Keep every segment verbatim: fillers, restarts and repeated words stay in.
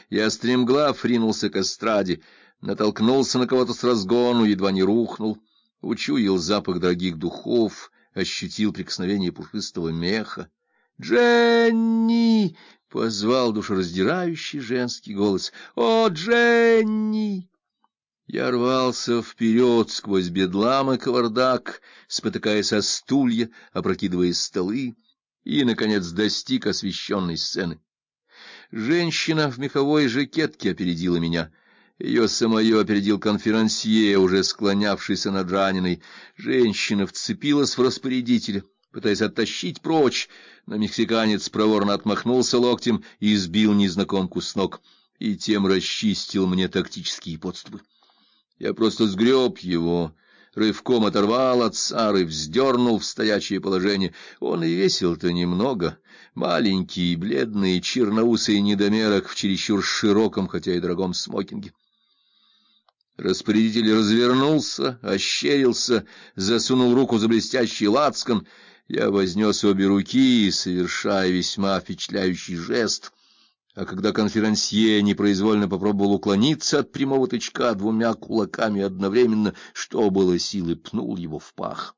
Я стремглав ринулся к эстраде, натолкнулся на кого-то с разгону, едва не рухнул, учуял запах дорогих духов, ощутил прикосновение пушистого меха. «Дженни!» — позвал душераздирающий женский голос. «О, Дженни!» Я рвался вперед сквозь бедлам и кавардак, спотыкаясь о стулья, опрокидывая столы, и, наконец, достиг освещенной сцены. Женщина в меховой жакетке опередила меня. Ее самое опередил конферансье, уже склонявшийся над раненой. Женщина вцепилась в распорядителя, пытаясь оттащить прочь, но мексиканец проворно отмахнулся локтем и сбил незнакомку с ног, и тем расчистил мне тактические подступы. Я просто сгреб его, рывком оторвал от Сары, вздернул в стоячее положение. Он и весил-то немного, маленький, бледный, черноусый недомерок в чересчур широком, хотя и дорогом смокинге. Распорядитель развернулся, ощерился, засунул руку за блестящий лацкан. Я вознес обе руки, совершая весьма впечатляющий жест. А когда конферансье непроизвольно попробовал уклониться от прямого тычка двумя кулаками одновременно, что было силы, пнул его в пах.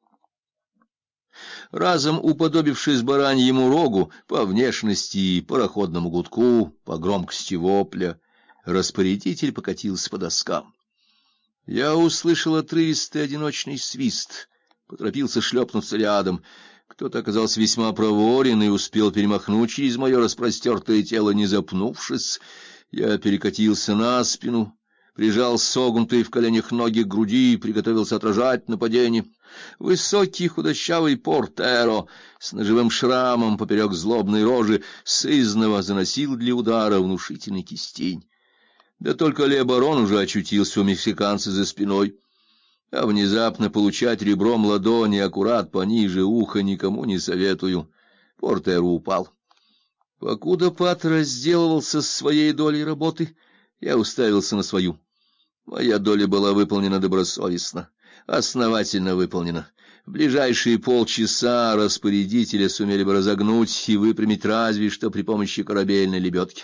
Разом уподобившись бараньему рогу по внешности и пароходному гудку, по громкости вопля, распорядитель покатился по доскам. Я услышал отрывистый одиночный свист, поторопился шлепнуться рядом. Кто-то оказался весьма проворен и успел перемахнуть через мое распростертое тело, не запнувшись. Я перекатился на спину, прижал согнутые в коленях ноги к груди и приготовился отражать нападение. Высокий худощавый портеро с ножевым шрамом поперек злобной рожи сызнова заносил для удара внушительный кистень. Да только Ле Барон уже очутился у мексиканца за спиной. А внезапно получать ребром ладони аккурат пониже уха никому не советую. Портеро упал. Покуда Пат разделывался с своей долей работы, я уставился на свою. Моя доля была выполнена добросовестно, основательно выполнена. В ближайшие полчаса распорядителя сумели бы разогнуть и выпрямить разве что при помощи корабельной лебедки.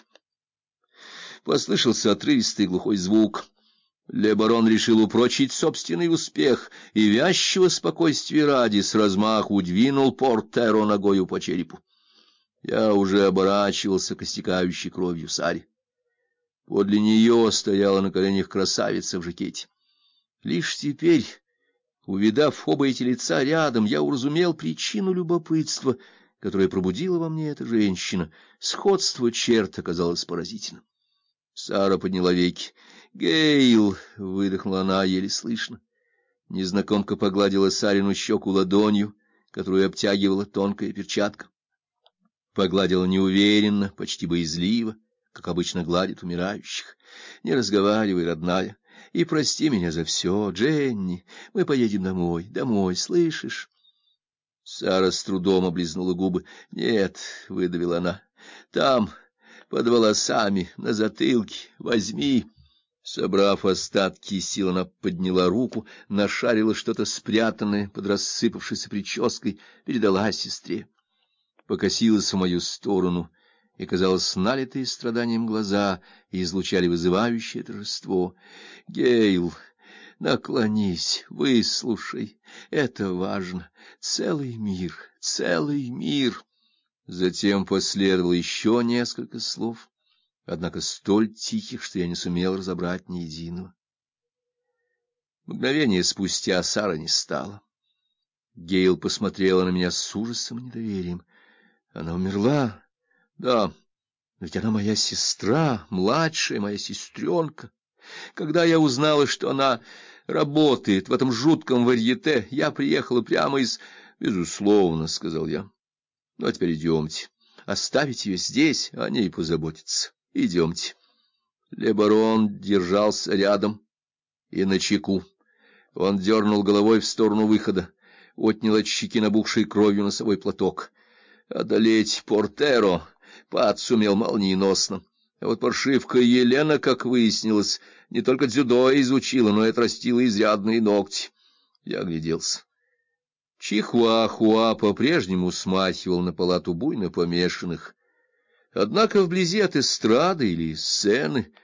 Послышался отрывистый глухой звук. Ле Барон решил упрочить собственный успех и вязчего спокойствия ради с размаху двинул портеро ногою по черепу. Я уже оборачивался к истекающей кровью Саре. Подле нее стояла на коленях красавица в жакете. Лишь теперь, увидав оба эти лица рядом, я уразумел причину любопытства, которое пробудила во мне эта женщина. Сходство черт оказалось поразительным. Сара подняла веки. «Гейл!» — выдохнула она еле слышно. Незнакомка погладила Сарину щеку ладонью, которую обтягивала тонкая перчатка. Погладила неуверенно, почти боязливо, как обычно гладит умирающих. «Не разговаривай, родная, и прости меня за все, Дженни. Мы поедем домой, домой, слышишь?» Сара с трудом облизнула губы. «Нет», — выдавила она, — «там, под волосами, на затылке, возьми». Собрав остатки сил, она подняла руку, нашарила что-то спрятанное под рассыпавшейся прической, передала сестре. Покосилась в мою сторону, и, казалось, налитые страданием глаза излучали вызывающее торжество. «Гейл, наклонись, выслушай, это важно. Целый мир, целый мир». Затем последовало еще несколько слов, однако столь тихих, что я не сумел разобрать ни единого. Мгновение спустя Сара не стала. Гейл посмотрела на меня с ужасом и недоверием. Она умерла? Да, но ведь она моя сестра, младшая моя сестренка. Когда я узнала, что она работает в этом жутком варьете, я приехала прямо из... Безусловно, — сказал я. Ну, а теперь идемте. Оставить ее здесь, о ней позаботиться. Идемте. Ле Барон держался рядом и начеку. Он дернул головой в сторону выхода, отнял от щеки набухшей кровью носовой платок. Одолеть портеро Пат сумел молниеносно. А вот паршивка Елена, как выяснилось, не только дзюдо изучила, но и отрастила изрядные ногти. Я огляделся. Чихуахуа по-прежнему смахивал на палату буйно помешанных. Однако вблизи от эстрады или сцены